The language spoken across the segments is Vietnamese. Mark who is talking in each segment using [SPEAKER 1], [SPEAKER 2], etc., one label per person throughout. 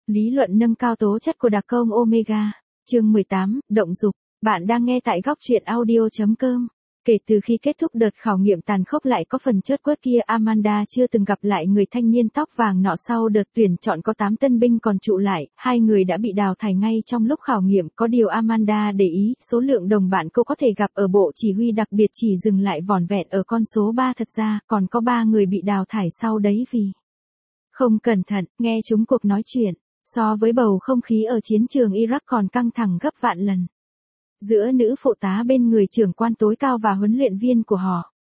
[SPEAKER 1] Lý luận nâng cao tố chất của đặc công Omega. Chương 18, Động dục. Bạn đang nghe tại góc truyện audio.com. Kể từ khi kết thúc đợt khảo nghiệm tàn khốc lại có phần chớt quất kia, Amanda chưa từng gặp lại người thanh niên tóc vàng nọ. Sau đợt tuyển chọn có 8 tân binh còn trụ lại, 2 người đã bị đào thải ngay trong lúc khảo nghiệm. Có điều Amanda để ý, số lượng đồng bạn cô có thể gặp ở bộ chỉ huy đặc biệt chỉ dừng lại vỏn vẹn ở con số 3. Thật ra, còn có 3 người bị đào thải sau đấy vì không cẩn thận, nghe chúng cuộc nói chuyện. So với bầu không khí ở chiến trường Iraq còn căng thẳng gấp vạn lần. Giữa nữ phụ tá bên người trưởng quan tối cao và huấn luyện viên của họ.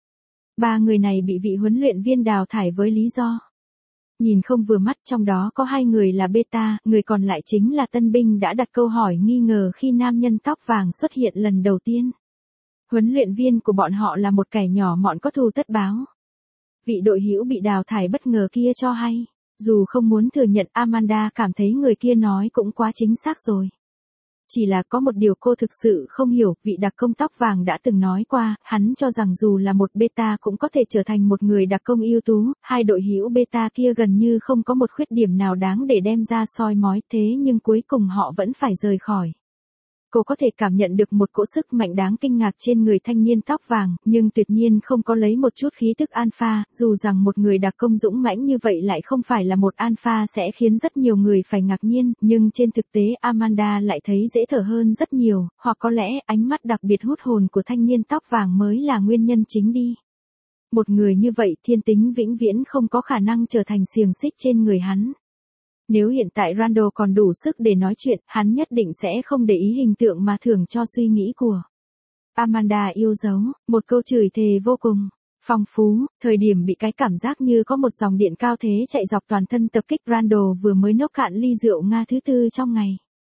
[SPEAKER 1] 3 người này bị vị huấn luyện viên đào thải với lý do nhìn không vừa mắt, trong đó có 2 người là beta, người còn lại chính là tân binh đã đặt câu hỏi nghi ngờ khi nam nhân tóc vàng xuất hiện lần đầu tiên. Huấn luyện viên của bọn họ là một kẻ nhỏ mọn có thù tất báo. Vị đội hữu bị đào thải bất ngờ kia cho hay. Dù không muốn thừa nhận, Amanda cảm thấy người kia nói cũng quá chính xác rồi. Chỉ là có một điều cô thực sự không hiểu, vị đặc công tóc vàng đã từng nói qua, hắn cho rằng dù là một beta cũng có thể trở thành một người đặc công ưu tú. 2 đội hữu beta kia gần như không có một khuyết điểm nào đáng để đem ra soi mói, thế nhưng cuối cùng họ vẫn phải rời khỏi. Cô có thể cảm nhận được một cỗ sức mạnh đáng kinh ngạc trên người thanh niên tóc vàng, nhưng tuyệt nhiên không có lấy một chút khí tức alpha. Dù rằng một người đặc công dũng mãnh như vậy lại không phải là một alpha sẽ khiến rất nhiều người phải ngạc nhiên, nhưng trên thực tế Amanda lại thấy dễ thở hơn rất nhiều, hoặc có lẽ ánh mắt đặc biệt hút hồn của thanh niên tóc vàng mới là nguyên nhân chính đi. Một người như vậy thiên tính vĩnh viễn không có khả năng trở thành xiềng xích trên người hắn. Nếu hiện tại Randall còn đủ sức để nói chuyện, hắn nhất định sẽ không để ý hình tượng mà thưởng cho suy nghĩ của Amanda yêu dấu, một câu chửi thề vô cùng phong phú. Thời điểm bị cái cảm giác như có một dòng điện cao thế chạy dọc toàn thân tập kích, Randall vừa mới nốc cạn ly rượu Nga thứ 4 trong ngày.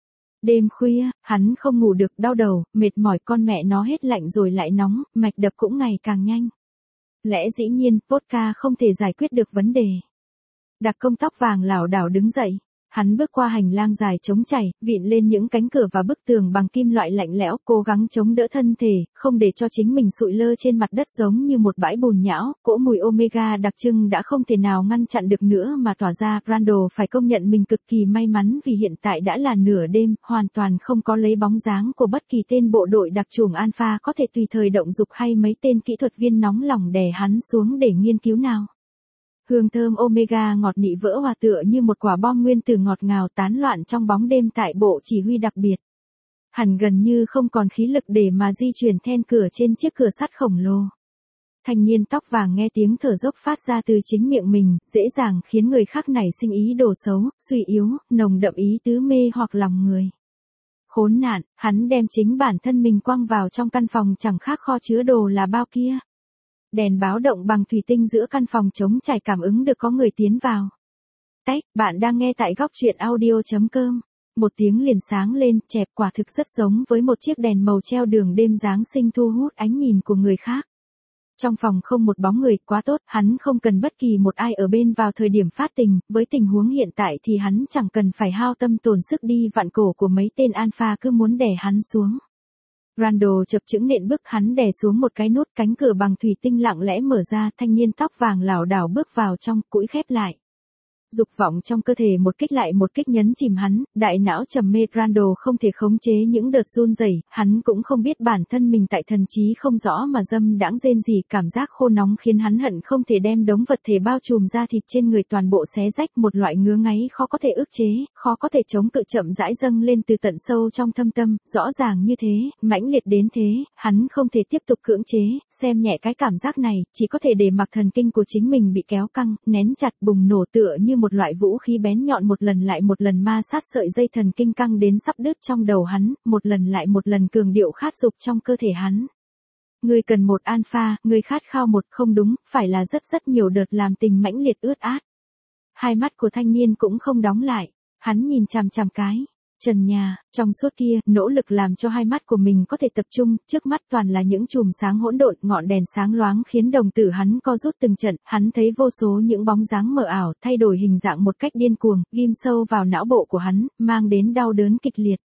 [SPEAKER 1] Đêm khuya, hắn không ngủ được, đau đầu, mệt mỏi, con mẹ nó hết lạnh rồi lại nóng, mạch đập cũng ngày càng nhanh. Lẽ dĩ nhiên, vodka không thể giải quyết được vấn đề. Đặc công tóc vàng lảo đảo đứng dậy. Hắn bước qua hành lang dài trống chảy, vịn lên những cánh cửa và bức tường bằng kim loại lạnh lẽo, cố gắng chống đỡ thân thể, không để cho chính mình sụi lơ trên mặt đất giống như một bãi bùn nhão. Cỗ mùi Omega đặc trưng đã không thể nào ngăn chặn được nữa mà tỏa ra. Randall phải công nhận mình cực kỳ may mắn vì hiện tại đã là nửa đêm, hoàn toàn không có lấy bóng dáng của bất kỳ tên bộ đội đặc chủng Alpha có thể tùy thời động dục hay mấy tên kỹ thuật viên nóng lòng đè hắn xuống để nghiên cứu nào. Hương thơm Omega ngọt nị vỡ hòa tựa như một quả bom nguyên tử ngọt ngào tán loạn trong bóng đêm tại bộ chỉ huy đặc biệt. Hắn gần như không còn khí lực để mà di chuyển then cửa trên chiếc cửa sắt khổng lồ. Thanh niên tóc vàng nghe tiếng thở dốc phát ra từ chính miệng mình, dễ dàng khiến người khác nảy sinh ý đồ xấu, suy yếu, nồng đậm ý tứ mê hoặc lòng người. Khốn nạn, hắn đem chính bản thân mình quăng vào trong căn phòng chẳng khác kho chứa đồ là bao kia. Đèn báo động bằng thủy tinh giữa căn phòng trống trải cảm ứng được có người tiến vào. Tách, bạn đang nghe tại góc truyện audio.com. Một tiếng liền sáng lên, chẹp, quả thực rất giống với một chiếc đèn màu treo đường đêm Giáng sinh thu hút ánh nhìn của người khác. Trong phòng không một bóng người, quá tốt, hắn không cần bất kỳ một ai ở bên vào thời điểm phát tình, với tình huống hiện tại thì hắn chẳng cần phải hao tâm tổn sức đi vặn cổ của mấy tên alpha cứ muốn đè hắn xuống. Randall chập chững nện bước, hắn đè xuống một cái nút, cánh cửa bằng thủy tinh lặng lẽ mở ra, thanh niên tóc vàng lảo đảo bước vào trong, cũi khép lại. Dục vọng trong cơ thể một kích lại một kích nhấn chìm hắn, đại não trầm mê. Randall không thể khống chế những đợt run rẩy, hắn cũng không biết bản thân mình tại thần trí không rõ mà dâm đãng rên rỉ, cảm giác khô nóng khiến hắn hận không thể đem đống vật thể bao trùm da thịt trên người toàn bộ xé rách, một loại ngứa ngáy khó có thể ức chế, khó có thể chống cự chậm rãi dâng lên từ tận sâu trong thâm tâm, rõ ràng như thế, mãnh liệt đến thế, hắn không thể tiếp tục cưỡng chế, xem nhẹ cái cảm giác này, chỉ có thể để mặc thần kinh của chính mình bị kéo căng, nén chặt, bùng nổ tựa như một loại vũ khí bén nhọn một lần lại một lần ma sát sợi dây thần kinh căng đến sắp đứt trong đầu hắn, một lần lại một lần cường điệu khát dục trong cơ thể hắn. Ngươi cần một alpha, ngươi khát khao một, không đúng, phải là rất nhiều đợt làm tình mãnh liệt ướt át. Hai mắt của thanh niên cũng không đóng lại, hắn nhìn chằm chằm cái trần nhà, trong suốt kia, nỗ lực làm cho hai mắt của mình có thể tập trung, trước mắt toàn là những chùm sáng hỗn độn, ngọn đèn sáng loáng khiến đồng tử hắn co rút từng trận, hắn thấy vô số những bóng dáng mờ ảo, thay đổi hình dạng một cách điên cuồng, ghim sâu vào não bộ của hắn, mang đến đau đớn kịch liệt.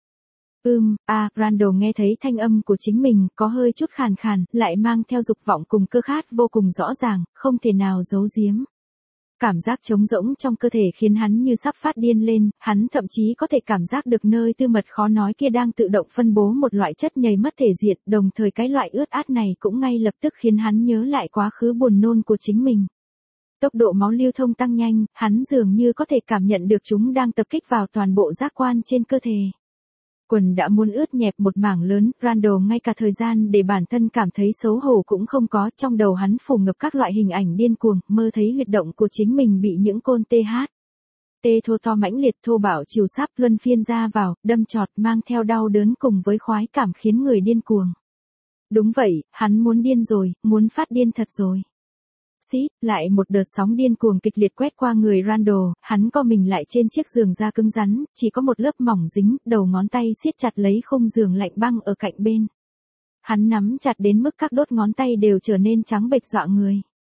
[SPEAKER 1] Randall nghe thấy thanh âm của chính mình, có hơi chút khàn khàn, lại mang theo dục vọng cùng cơ khát vô cùng rõ ràng, không thể nào giấu giếm. Cảm giác trống rỗng trong cơ thể khiến hắn như sắp phát điên lên, hắn thậm chí có thể cảm giác được nơi tư mật khó nói kia đang tự động phân bố một loại chất nhầy mất thể diện, đồng thời cái loại ướt át này cũng ngay lập tức khiến hắn nhớ lại quá khứ buồn nôn của chính mình. Tốc độ máu lưu thông tăng nhanh, hắn dường như có thể cảm nhận được chúng đang tập kích vào toàn bộ giác quan trên cơ thể. Quần đã muốn ướt nhẹp một mảng lớn, Randall ngay cả thời gian để bản thân cảm thấy xấu hổ cũng không có, trong đầu hắn phủ ngập các loại hình ảnh điên cuồng, mơ thấy huyệt động của chính mình bị những côn tê thô to mãnh liệt thô bạo chiều sáp luân phiên ra vào, đâm chọt mang theo đau đớn cùng với khoái cảm khiến người điên cuồng. Đúng vậy, hắn muốn điên rồi, muốn phát điên thật rồi. Xít, lại một đợt sóng điên cuồng kịch liệt quét qua người Randall, hắn co mình lại trên chiếc giường da cứng rắn, chỉ có một lớp mỏng dính, đầu ngón tay siết chặt lấy khung giường lạnh băng ở cạnh bên. Hắn nắm chặt đến mức các đốt ngón tay đều trở nên trắng bệch dọa người.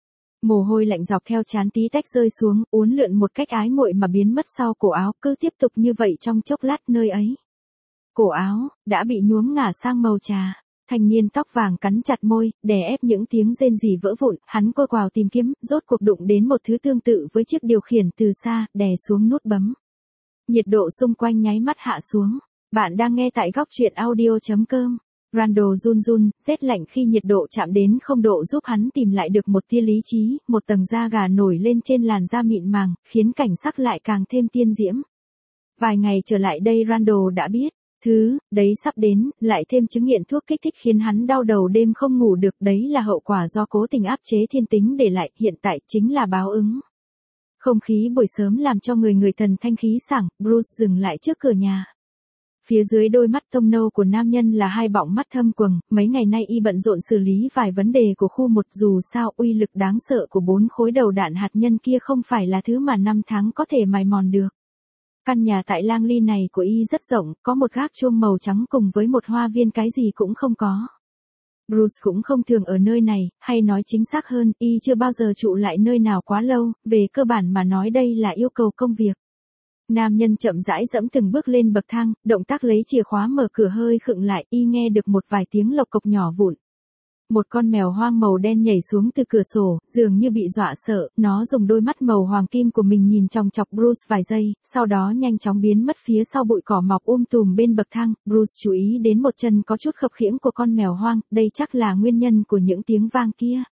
[SPEAKER 1] Mồ hôi lạnh dọc theo trán tí tách rơi xuống, uốn lượn một cách ái muội mà biến mất sau cổ áo, cứ tiếp tục như vậy trong chốc lát nơi ấy. Cổ áo đã bị nhuốm ngả sang màu trà. Thanh niên tóc vàng cắn chặt môi, đè ép những tiếng rên rỉ vỡ vụn, hắn cô quào tìm kiếm, rốt cuộc đụng đến một thứ tương tự với chiếc điều khiển từ xa, đè xuống nút bấm. Nhiệt độ xung quanh nháy mắt hạ xuống. Bạn đang nghe tại góc truyện audio.com. Randall run run, rét lạnh khi nhiệt độ chạm đến 0 độ giúp hắn tìm lại được một tia lý trí, một tầng da gà nổi lên trên làn da mịn màng, khiến cảnh sắc lại càng thêm tiên diễm. Vài ngày trở lại đây Randall đã biết. Đấy sắp đến, lại thêm chứng nghiện thuốc kích thích khiến hắn đau đầu đêm không ngủ được, đấy là hậu quả do cố tình áp chế thiên tính để lại, hiện tại chính là báo ứng. Không khí buổi sớm làm cho người thần thanh khí sảng, Bruce dừng lại trước cửa nhà. Phía dưới đôi mắt tông nâu của nam nhân là hai bọng mắt thâm quầng, mấy ngày nay y bận rộn xử lý vài vấn đề của khu 1, dù sao uy lực đáng sợ của 4 khối đầu đạn hạt nhân kia không phải là thứ mà 5 tháng có thể mài mòn được. Căn nhà tại Langley này của y rất rộng, có một gác chuông màu trắng cùng với một hoa viên cái gì cũng không có. Bruce cũng không thường ở nơi này, hay nói chính xác hơn, y chưa bao giờ trụ lại nơi nào quá lâu, về cơ bản mà nói đây là yêu cầu công việc. Nam nhân chậm rãi dẫm từng bước lên bậc thang, động tác lấy chìa khóa mở cửa hơi khựng lại, y nghe được một vài tiếng lộc cộc nhỏ vụn. Một con mèo hoang màu đen nhảy xuống từ cửa sổ, dường như bị dọa sợ, nó dùng đôi mắt màu hoàng kim của mình nhìn chòng chọc Bruce vài giây, sau đó nhanh chóng biến mất phía sau bụi cỏ mọc tùm bên bậc thang. Bruce chú ý đến một chân có chút khập khiễng của con mèo hoang, đây chắc là nguyên nhân của những tiếng vang kia.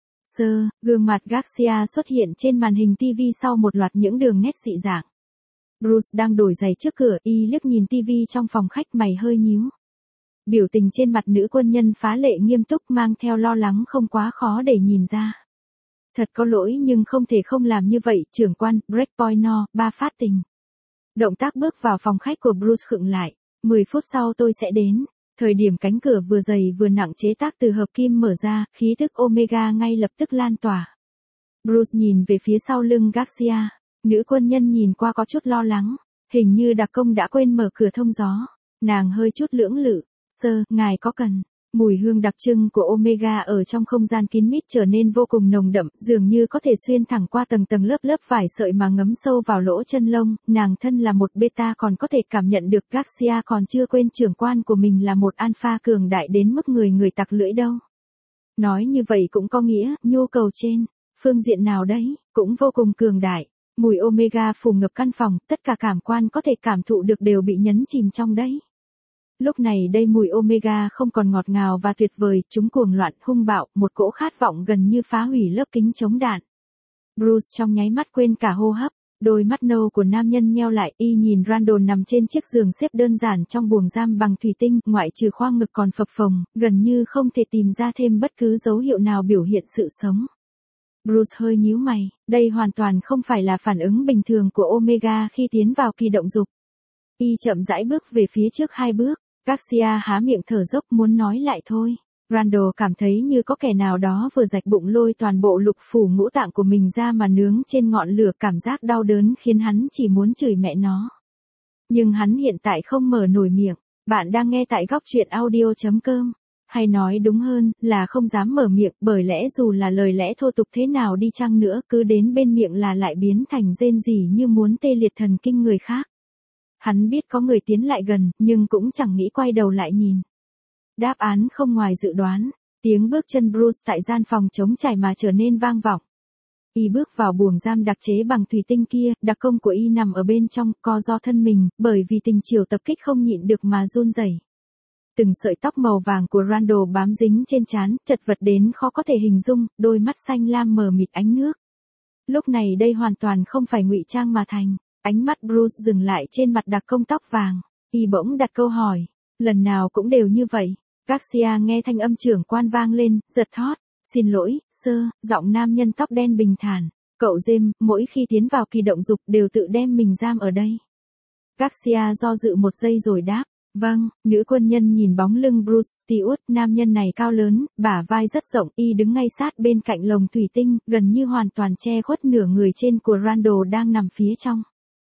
[SPEAKER 1] Gương mặt Garcia xuất hiện trên màn hình TV sau một loạt những đường nét dị dạng. Bruce đang đổi giày trước cửa, y liếc nhìn TV trong phòng khách, mày hơi nhíu. Biểu tình trên mặt nữ quân nhân phá lệ nghiêm túc, mang theo lo lắng không quá khó để nhìn ra. Thật có lỗi nhưng không thể không làm như vậy, trưởng quan, Breakpoint No. 3 phát tình. Động tác bước vào phòng khách của Bruce khựng lại. 10 phút sau tôi sẽ đến. Thời điểm cánh cửa vừa dày vừa nặng chế tác từ hợp kim mở ra, khí tức Omega ngay lập tức lan tỏa. Bruce nhìn về phía sau lưng Garcia. Nữ quân nhân nhìn qua có chút lo lắng. Hình như đặc công đã quên mở cửa thông gió. Nàng hơi chút lưỡng lự. Ngài có cần. Mùi hương đặc trưng của Omega ở trong không gian kín mít trở nên vô cùng nồng đậm, dường như có thể xuyên thẳng qua tầng tầng lớp lớp vải sợi mà ngấm sâu vào lỗ chân lông. Nàng thân là một beta còn có thể cảm nhận được Garcia còn chưa quên trưởng quan của mình là một alpha cường đại đến mức người tặc lưỡi đâu. Nói như vậy cũng có nghĩa, nhu cầu trên phương diện nào đấy, cũng vô cùng cường đại. Mùi Omega phủ ngập căn phòng, tất cả cảm quan có thể cảm thụ được đều bị nhấn chìm trong đấy. Lúc này đây mùi Omega không còn ngọt ngào và tuyệt vời, chúng cuồng loạn, hung bạo, một cỗ khát vọng gần như phá hủy lớp kính chống đạn. Bruce trong nháy mắt quên cả hô hấp, đôi mắt nâu của nam nhân nheo lại, y nhìn Randall nằm trên chiếc giường xếp đơn giản trong buồng giam bằng thủy tinh, ngoại trừ khoang ngực còn phập phồng, gần như không thể tìm ra thêm bất cứ dấu hiệu nào biểu hiện sự sống. Bruce hơi nhíu mày, đây hoàn toàn không phải là phản ứng bình thường của Omega khi tiến vào kỳ động dục. Y chậm rãi bước về phía trước 2 bước. Garcia há miệng thở dốc muốn nói lại thôi. Randall cảm thấy như có kẻ nào đó vừa rạch bụng lôi toàn bộ lục phủ ngũ tạng của mình ra mà nướng trên ngọn lửa, cảm giác đau đớn khiến hắn chỉ muốn chửi mẹ nó. Nhưng hắn hiện tại không mở nổi miệng. Bạn đang nghe tại góc truyện audio.com. Hay nói đúng hơn là không dám mở miệng, bởi lẽ dù là lời lẽ thô tục thế nào đi chăng nữa, cứ đến bên miệng là lại biến thành rên rỉ như muốn tê liệt thần kinh người khác. Hắn biết có người tiến lại gần, nhưng cũng chẳng nghĩ quay đầu lại nhìn. Đáp án không ngoài dự đoán. Tiếng bước chân Bruce tại gian phòng trống trải mà trở nên vang vọng. Y bước vào buồng giam đặc chế bằng thủy tinh kia, đặc công của Y nằm ở bên trong, co ro thân mình, bởi vì tình chiều tập kích không nhịn được mà run rẩy. Từng sợi tóc màu vàng của Randall bám dính trên trán, chật vật đến khó có thể hình dung, đôi mắt xanh lam mờ mịt ánh nước. Lúc này đây hoàn toàn không phải ngụy trang mà thành. Ánh mắt Bruce dừng lại trên mặt đặc công tóc vàng. Y bỗng đặt câu hỏi. Lần nào cũng đều như vậy. Garcia nghe thanh âm trưởng quan vang lên, giật thót. Xin lỗi, sir, giọng nam nhân tóc đen bình thản. Cậu James, mỗi khi tiến vào kỳ động dục đều tự đem mình giam ở đây. Garcia do dự một giây rồi đáp. Vâng, nữ quân nhân nhìn bóng lưng Bruce Stewart, nam nhân này cao lớn, bả vai rất rộng, Y đứng ngay sát bên cạnh lồng thủy tinh, gần như hoàn toàn che khuất nửa người trên của Randall đang nằm phía trong.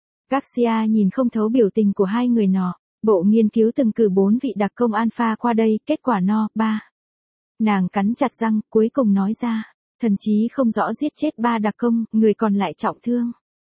[SPEAKER 1] Garcia nhìn không thấu biểu tình của hai người nọ. Bộ nghiên cứu từng cử 4 vị đặc công alpha qua đây, kết quả no, 3. Nàng cắn chặt răng, cuối cùng nói ra. Thần chí không rõ giết chết 3 đặc công, người còn lại trọng thương.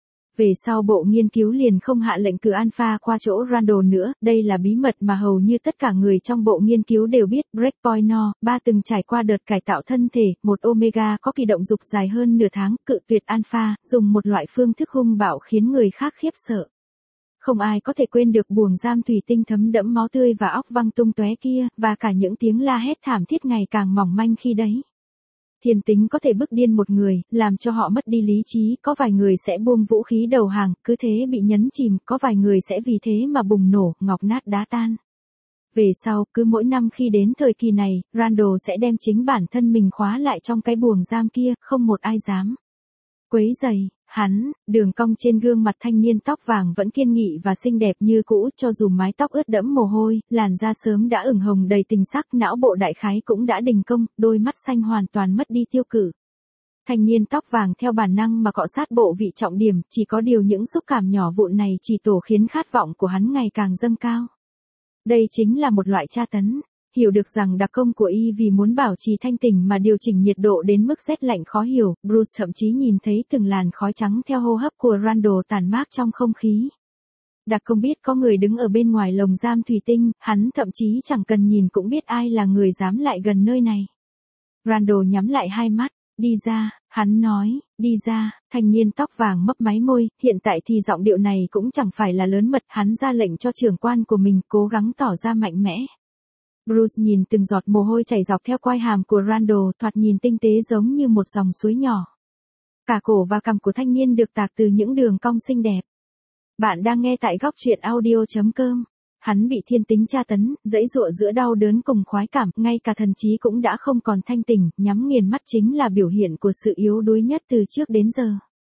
[SPEAKER 1] Về sau bộ nghiên cứu liền không hạ lệnh cử alpha qua chỗ Randall nữa, đây là bí mật mà hầu như tất cả người trong bộ nghiên cứu đều biết. Breakpoint No. 3 từng trải qua đợt cải tạo thân thể, một Omega có kỳ động dục dài hơn nửa tháng, cự tuyệt alpha, dùng một loại phương thức hung bạo khiến người khác khiếp sợ. Không ai có thể quên được buồng giam thủy tinh thấm đẫm máu tươi và óc văng tung tóe kia, và cả những tiếng la hét thảm thiết ngày càng mỏng manh khi đấy. Thiên tính có thể bức điên một người, làm cho họ mất đi lý trí, có vài người sẽ buông vũ khí đầu hàng, cứ thế bị nhấn chìm, có vài người sẽ vì thế mà bùng nổ, ngọc nát đá tan. Về sau, cứ mỗi năm khi đến thời kỳ này, Randall sẽ đem chính bản thân mình khóa lại trong cái buồng giam kia, không một ai dám quấy rầy. Hắn, đường cong trên gương mặt thanh niên tóc vàng vẫn kiên nghị và xinh đẹp như cũ, cho dù mái tóc ướt đẫm mồ hôi, làn da sớm đã ửng hồng đầy tình sắc, não bộ đại khái cũng đã đình công, đôi mắt xanh hoàn toàn mất đi tiêu cự. Thanh niên tóc vàng theo bản năng mà cọ sát bộ vị trọng điểm, chỉ có điều những xúc cảm nhỏ vụn này chỉ tổ khiến khát vọng của hắn ngày càng dâng cao. Đây chính là một loại tra tấn. Hiểu được rằng đặc công của Y vì muốn bảo trì thanh tỉnh mà điều chỉnh nhiệt độ đến mức rét lạnh khó hiểu, Bruce thậm chí nhìn thấy từng làn khói trắng theo hô hấp của Randall tản mát trong không khí. Đặc công biết có người đứng ở bên ngoài lồng giam thủy tinh, hắn thậm chí chẳng cần nhìn cũng biết ai là người dám lại gần nơi này. Randall nhắm lại hai mắt, đi ra, hắn nói, đi ra, thanh niên tóc vàng mấp máy môi, hiện tại thì giọng điệu này cũng chẳng phải là lớn mật, hắn ra lệnh cho trưởng quan của mình cố gắng tỏ ra mạnh mẽ. Bruce nhìn từng giọt mồ hôi chảy dọc theo quai hàm của Randall, thoạt nhìn tinh tế giống như một dòng suối nhỏ. Cả cổ và cằm của thanh niên được tạc từ những đường cong xinh đẹp. Bạn đang nghe tại góc truyện audio.com. Hắn bị thiên tính tra tấn, giãy giụa giữa đau đớn cùng khoái cảm, ngay cả thần trí cũng đã không còn thanh tỉnh, nhắm nghiền mắt chính là biểu hiện của sự yếu đuối nhất từ trước đến giờ.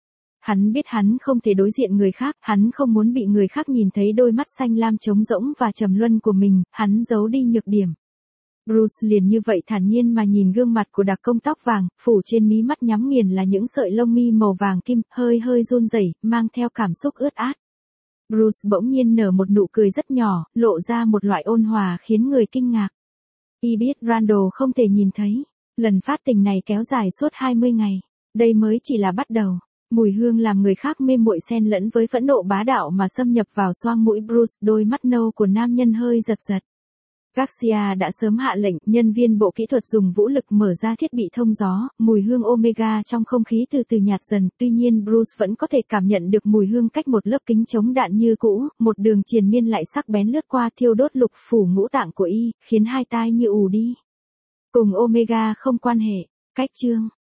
[SPEAKER 1] Hắn biết hắn không thể đối diện người khác, hắn không muốn bị người khác nhìn thấy đôi mắt xanh lam trống rỗng và trầm luân của mình, hắn giấu đi nhược điểm. Bruce liền như vậy thản nhiên mà nhìn gương mặt của đặc công tóc vàng, phủ trên mí mắt nhắm nghiền là những sợi lông mi màu vàng kim, hơi hơi run rẩy, mang theo cảm xúc ướt át. Bruce bỗng nhiên nở một nụ cười rất nhỏ, lộ ra một loại ôn hòa khiến người kinh ngạc. Y biết Randall không thể nhìn thấy. Lần phát tình này kéo dài suốt 20 ngày. Đây mới chỉ là bắt đầu. Mùi hương làm người khác mê muội xen lẫn với phẫn nộ bá đạo mà xâm nhập vào xoang mũi Bruce, đôi mắt nâu của nam nhân hơi giật giật. Garcia đã sớm hạ lệnh, nhân viên bộ kỹ thuật dùng vũ lực mở ra thiết bị thông gió, mùi hương Omega trong không khí từ từ nhạt dần, tuy nhiên Bruce vẫn có thể cảm nhận được mùi hương cách một lớp kính chống đạn như cũ, một đường triền miên lại sắc bén lướt qua thiêu đốt lục phủ ngũ tạng của Y, khiến hai tai như ù đi. Cùng Omega không quan hệ, cách chương.